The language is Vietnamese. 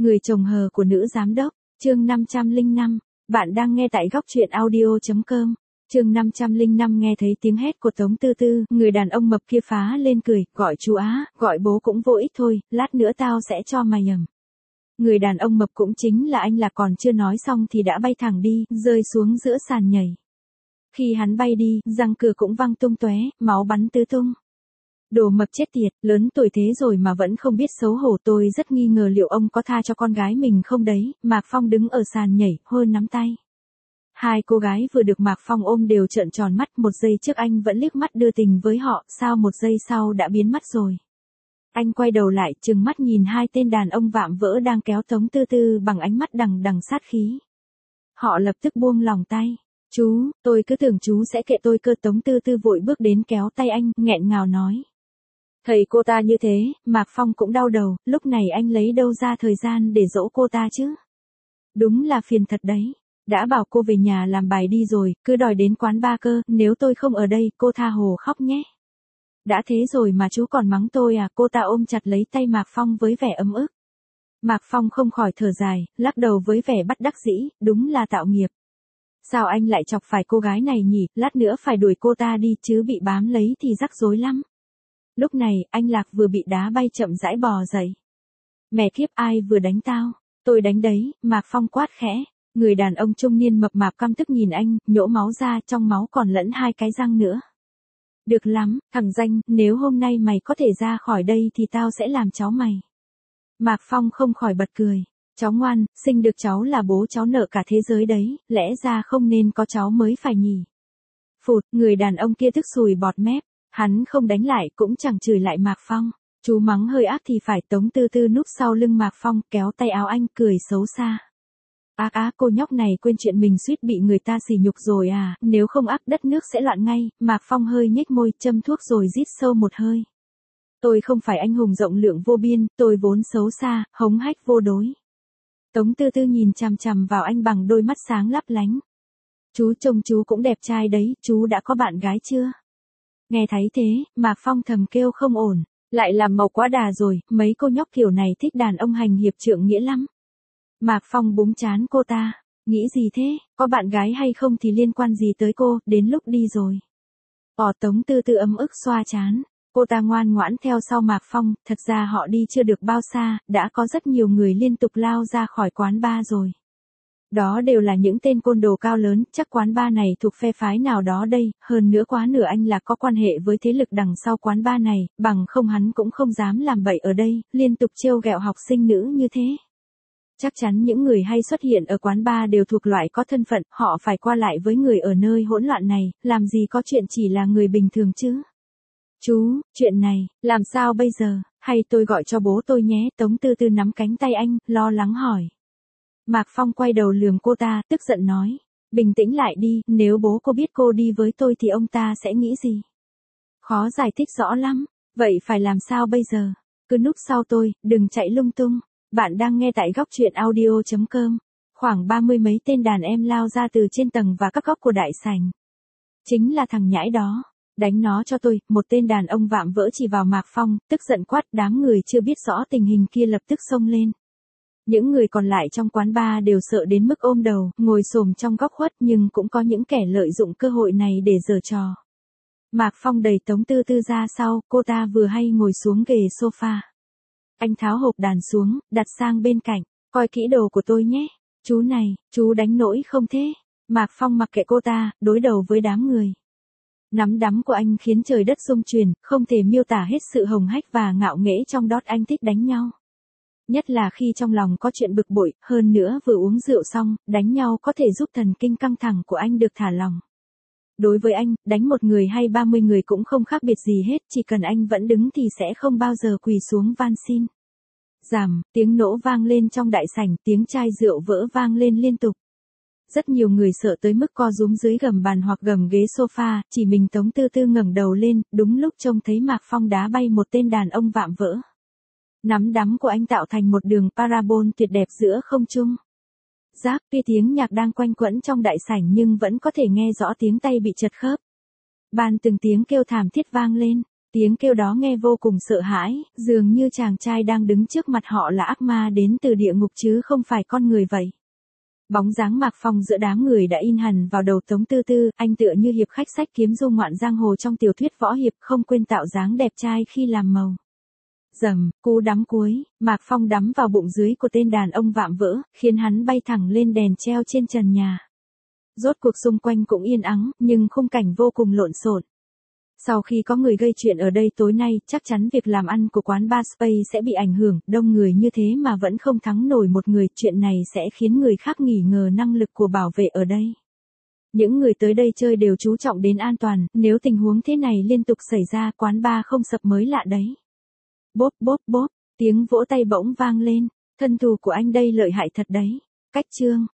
Người chồng hờ của nữ giám đốc, chương 505, bạn đang nghe tại góc truyện audio.com. Chương 505 nghe thấy tiếng hét của Tống Tư Tư, người đàn ông mập kia phá lên cười, gọi chú Á, gọi bố cũng vô ích thôi, lát nữa tao sẽ cho mày nhầm. Người đàn ông mập cũng chính là anh Lạc còn chưa nói xong thì đã bay thẳng đi, rơi xuống giữa sàn nhảy. Khi hắn bay đi, răng cửa cũng văng tung tóe, máu bắn tứ tung. Đồ mập chết tiệt, lớn tuổi thế rồi mà vẫn không biết xấu hổ, tôi rất nghi ngờ liệu ông có tha cho con gái mình không đấy. Mạc Phong đứng ở sàn nhảy, hôn nắm tay. Hai cô gái vừa được Mạc Phong ôm đều trợn tròn mắt, một giây trước anh vẫn liếc mắt đưa tình với họ, sao một giây sau đã biến mất rồi. Anh quay đầu lại, trừng mắt nhìn hai tên đàn ông vạm vỡ đang kéo Tống Tư Tư bằng ánh mắt đằng đằng sát khí. Họ lập tức buông lòng tay. Chú, tôi cứ tưởng chú sẽ kệ tôi cơ. Tống Tư Tư vội bước đến kéo tay anh, nghẹn ngào nói. Thầy cô ta như thế, Mạc Phong cũng đau đầu, lúc này anh lấy đâu ra thời gian để dỗ cô ta chứ? Đúng là phiền thật đấy. Đã bảo cô về nhà làm bài đi rồi, cứ đòi đến quán bar cơ, nếu tôi không ở đây, cô tha hồ khóc nhé. Đã thế rồi mà chú còn mắng tôi à? Cô ta ôm chặt lấy tay Mạc Phong với vẻ ấm ức. Mạc Phong không khỏi thở dài, lắc đầu với vẻ bất đắc dĩ, đúng là tạo nghiệp. Sao anh lại chọc phải cô gái này nhỉ, lát nữa phải đuổi cô ta đi chứ bị bám lấy thì rắc rối lắm. Lúc này, anh Lạc vừa bị đá bay chậm rãi bò dậy. Mẹ kiếp, ai vừa đánh tao? Tôi đánh đấy, Mạc Phong quát khẽ. Người đàn ông trung niên mập mạp căm tức nhìn anh, nhổ máu ra, trong máu còn lẫn hai cái răng nữa. Được lắm, thằng danh, nếu hôm nay mày có thể ra khỏi đây thì tao sẽ làm cháu mày. Mạc Phong không khỏi bật cười. Cháu ngoan, sinh được cháu là bố cháu nợ cả thế giới đấy, lẽ ra không nên có cháu mới phải nhỉ. Phụt, người đàn ông kia tức sùi bọt mép. Hắn không đánh lại cũng chẳng chửi lại Mạc Phong. Chú mắng hơi ác thì phải. Tống Tư Tư núp sau lưng Mạc Phong, kéo tay áo anh, cười xấu xa. Cô nhóc này quên chuyện mình suýt bị người ta sỉ nhục rồi à, nếu không đất nước sẽ loạn ngay. Mạc Phong hơi nhếch môi, châm thuốc rồi rít sâu một hơi. Tôi không phải anh hùng rộng lượng vô biên, tôi vốn xấu xa, hống hách vô đối. Tống Tư Tư nhìn chằm chằm vào anh bằng đôi mắt sáng lấp lánh. Chú trông chú cũng đẹp trai đấy, chú đã có bạn gái chưa? Nghe thấy thế, Mạc Phong thầm kêu không ổn, lại làm màu quá đà rồi, mấy cô nhóc kiểu này thích đàn ông hành hiệp trượng nghĩa lắm. Mạc Phong búng trán cô ta, nghĩ gì thế, có bạn gái hay không thì liên quan gì tới cô, đến lúc đi rồi. Tống Tư Tư ấm ức xoa trán, cô ta ngoan ngoãn theo sau Mạc Phong, thật ra họ đi chưa được bao xa, đã có rất nhiều người liên tục lao ra khỏi quán bar rồi. Đó đều là những tên côn đồ cao lớn, chắc quán bar này thuộc phe phái nào đó đây, hơn nữa quá nửa anh là có quan hệ với thế lực đằng sau quán bar này, bằng không hắn cũng không dám làm bậy ở đây, liên tục trêu ghẹo học sinh nữ như thế. Chắc chắn những người hay xuất hiện ở quán bar đều thuộc loại có thân phận, họ phải qua lại với người ở nơi hỗn loạn này, làm gì có chuyện chỉ là người bình thường chứ. Chú, chuyện này, làm sao bây giờ, hay tôi gọi cho bố tôi nhé. Tống Tư Tư nắm cánh tay anh, lo lắng hỏi. Mạc Phong quay đầu lườm cô ta, tức giận nói. Bình tĩnh lại đi, nếu bố cô biết cô đi với tôi thì ông ta sẽ nghĩ gì? Khó giải thích rõ lắm, vậy phải làm sao bây giờ? Cứ núp sau tôi, đừng chạy lung tung. Bạn đang nghe tại góc truyện audio.com. Khoảng 30 mấy tên đàn em lao ra từ trên tầng và các góc của đại sảnh. Chính là thằng nhãi đó. Đánh nó cho tôi, một tên đàn ông vạm vỡ chỉ vào Mạc Phong, tức giận quát. Đám người chưa biết rõ tình hình kia lập tức xông lên. Những người còn lại trong quán bar đều sợ đến mức ôm đầu, ngồi xổm trong góc khuất, nhưng cũng có những kẻ lợi dụng cơ hội này để giở trò. Mạc Phong đẩy Tống Tư Tư ra sau, cô ta vừa hay ngồi xuống ghế sofa. Anh tháo hộp đàn xuống, đặt sang bên cạnh, coi kỹ đồ của tôi nhé. Chú này, chú đánh nỗi không thế? Mạc Phong mặc kệ cô ta, đối đầu với đám người. Nắm đấm của anh khiến trời đất rung chuyển, không thể miêu tả hết sự hồng hách và ngạo nghễ trong đó. Anh thích đánh nhau. Nhất là khi trong lòng có chuyện bực bội, hơn nữa vừa uống rượu xong, đánh nhau có thể giúp thần kinh căng thẳng của anh được thả lỏng. Đối với anh, đánh một người hay 30 người cũng không khác biệt gì hết, chỉ cần anh vẫn đứng thì sẽ không bao giờ quỳ xuống van xin. Ràm, tiếng nổ vang lên trong đại sảnh, tiếng chai rượu vỡ vang lên liên tục. Rất nhiều người sợ tới mức co rúm dưới gầm bàn hoặc gầm ghế sofa, chỉ mình Tống Tư Tư ngẩng đầu lên, đúng lúc trông thấy Mạc Phong đá bay một tên đàn ông vạm vỡ. Nắm đấm của anh tạo thành một đường parabol tuyệt đẹp giữa không trung. Rác, tuy tiếng nhạc đang quanh quẩn trong đại sảnh nhưng vẫn có thể nghe rõ tiếng tay bị chật khớp. Ban từng tiếng kêu thảm thiết vang lên. Tiếng kêu đó nghe vô cùng sợ hãi, dường như chàng trai đang đứng trước mặt họ là ác ma đến từ địa ngục chứ không phải con người vậy. Bóng dáng Mạc Phong giữa đám người đã in hẳn vào đầu Tống Tư Tư, anh tựa như hiệp khách sách kiếm du ngoạn giang hồ trong tiểu thuyết võ hiệp, không quên tạo dáng đẹp trai khi làm màu. Rầm, cú đắm cuối, Mạc Phong đắm vào bụng dưới của tên đàn ông vạm vỡ, khiến hắn bay thẳng lên đèn treo trên trần nhà. Rốt cuộc xung quanh cũng yên ắng, nhưng khung cảnh vô cùng lộn xộn. Sau khi có người gây chuyện ở đây tối nay, chắc chắn việc làm ăn của quán bar Space sẽ bị ảnh hưởng, đông người như thế mà vẫn không thắng nổi một người, chuyện này sẽ khiến người khác nghi ngờ năng lực của bảo vệ ở đây. Những người tới đây chơi đều chú trọng đến an toàn, nếu tình huống thế này liên tục xảy ra, quán bar không sập mới lạ đấy. Bốp bốp bốp, tiếng vỗ tay bỗng vang lên, thân thủ của anh đây lợi hại thật đấy. Cách chương